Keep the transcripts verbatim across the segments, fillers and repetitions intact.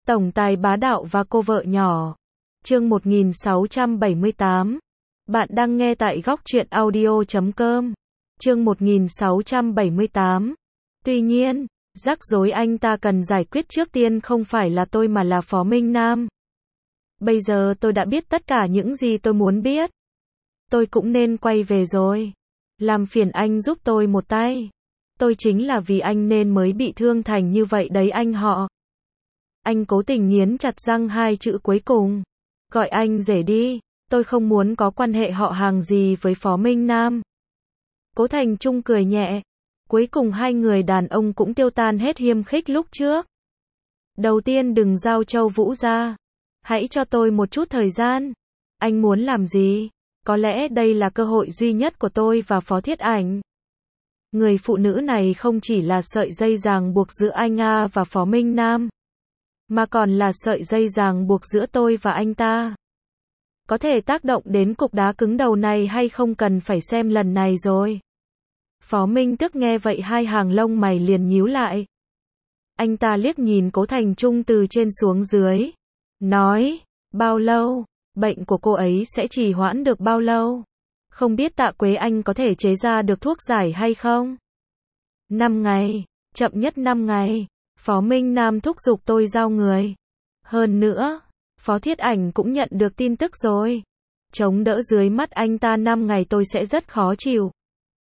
Tổng tài bá đạo và cô vợ nhỏ. Chương một nghìn sáu trăm bảy mươi tám. Bạn đang nghe tại góc truyện audio chấm com. Chương một nghìn sáu trăm bảy mươi tám. Tuy nhiên, rắc rối anh ta cần giải quyết trước tiên không phải là tôi mà là Phó Minh Nam. Bây giờ tôi đã biết tất cả những gì tôi muốn biết. Tôi cũng nên quay về rồi. Làm phiền anh giúp tôi một tay. Tôi chính là vì anh nên mới bị thương thành như vậy đấy anh họ. Anh cố tình nghiến chặt răng hai chữ cuối cùng. Gọi anh rể đi, tôi không muốn có quan hệ họ hàng gì với Phó Minh Nam. Cố Thành Trung cười nhẹ. Cuối cùng hai người đàn ông cũng tiêu tan hết hiềm khích lúc trước. Đầu tiên đừng giao Châu Vũ ra. Hãy cho tôi một chút thời gian. Anh muốn làm gì? Có lẽ đây là cơ hội duy nhất của tôi và Phó Thiết Ảnh. Người phụ nữ này không chỉ là sợi dây ràng buộc giữa anh A và Phó Minh Nam, mà còn là sợi dây ràng buộc giữa tôi và anh ta. Có thể tác động đến cục đá cứng đầu này hay không cần phải xem lần này rồi. Phó Minh Tước nghe vậy hai hàng lông mày liền nhíu lại. Anh ta liếc nhìn Cố Thành Trung từ trên xuống dưới. Nói, bao lâu? Bệnh của cô ấy sẽ trì hoãn được bao lâu? Không biết Tạ Quế Anh có thể chế ra được thuốc giải hay không? Năm ngày, chậm nhất năm ngày. Phó Minh Nam thúc giục tôi giao người. Hơn nữa, Phó Thiết Ảnh cũng nhận được tin tức rồi. Chống đỡ dưới mắt anh ta năm ngày tôi sẽ rất khó chịu.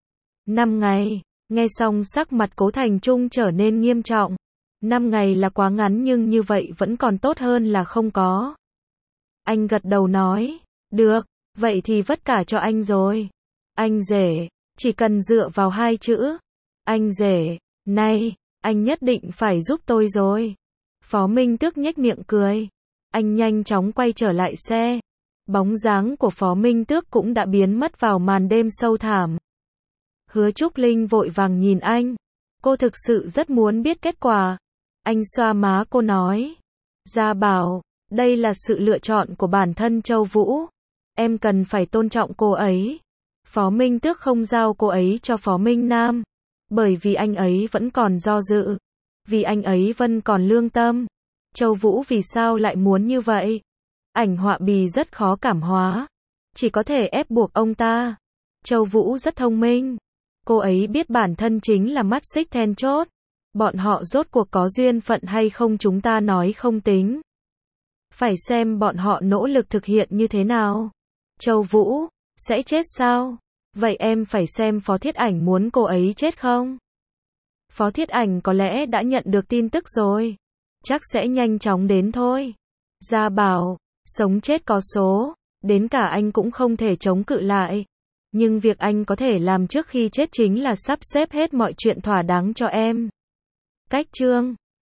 Năm ngày, nghe xong sắc mặt Cố Thành Trung trở nên nghiêm trọng. Năm ngày là quá ngắn nhưng như vậy vẫn còn tốt hơn là không có. Anh gật đầu nói, được, vậy thì vất cả cho anh rồi. Anh rể, chỉ cần dựa vào hai chữ. Anh rể, này, anh nhất định phải giúp tôi rồi. Phó Minh Tước nhếch miệng cười. Anh nhanh chóng quay trở lại xe. Bóng dáng của Phó Minh Tước cũng đã biến mất vào màn đêm sâu thẳm. Hứa Trúc Linh vội vàng nhìn anh. Cô thực sự rất muốn biết kết quả. Anh xoa má cô nói. Gia Bảo, đây là sự lựa chọn của bản thân Châu Vũ. Em cần phải tôn trọng cô ấy. Phó Minh Tước không giao cô ấy cho Phó Minh Nam. Bởi vì anh ấy vẫn còn do dự. Vì anh ấy vẫn còn lương tâm. Châu Vũ vì sao lại muốn như vậy? Ảnh Họa Bì rất khó cảm hóa. Chỉ có thể ép buộc ông ta. Châu Vũ rất thông minh. Cô ấy biết bản thân chính là mắt xích then chốt. Bọn họ rốt cuộc có duyên phận hay không chúng ta nói không tính. Phải xem bọn họ nỗ lực thực hiện như thế nào. Châu Vũ, sẽ chết sao? Vậy em phải xem Phó Thiết Ảnh muốn cô ấy chết không? Phó Thiết Ảnh có lẽ đã nhận được tin tức rồi. Chắc sẽ nhanh chóng đến thôi. Gia Bảo, sống chết có số. Đến cả anh cũng không thể chống cự lại. Nhưng việc anh có thể làm trước khi chết chính là sắp xếp hết mọi chuyện thỏa đáng cho em. Cách chương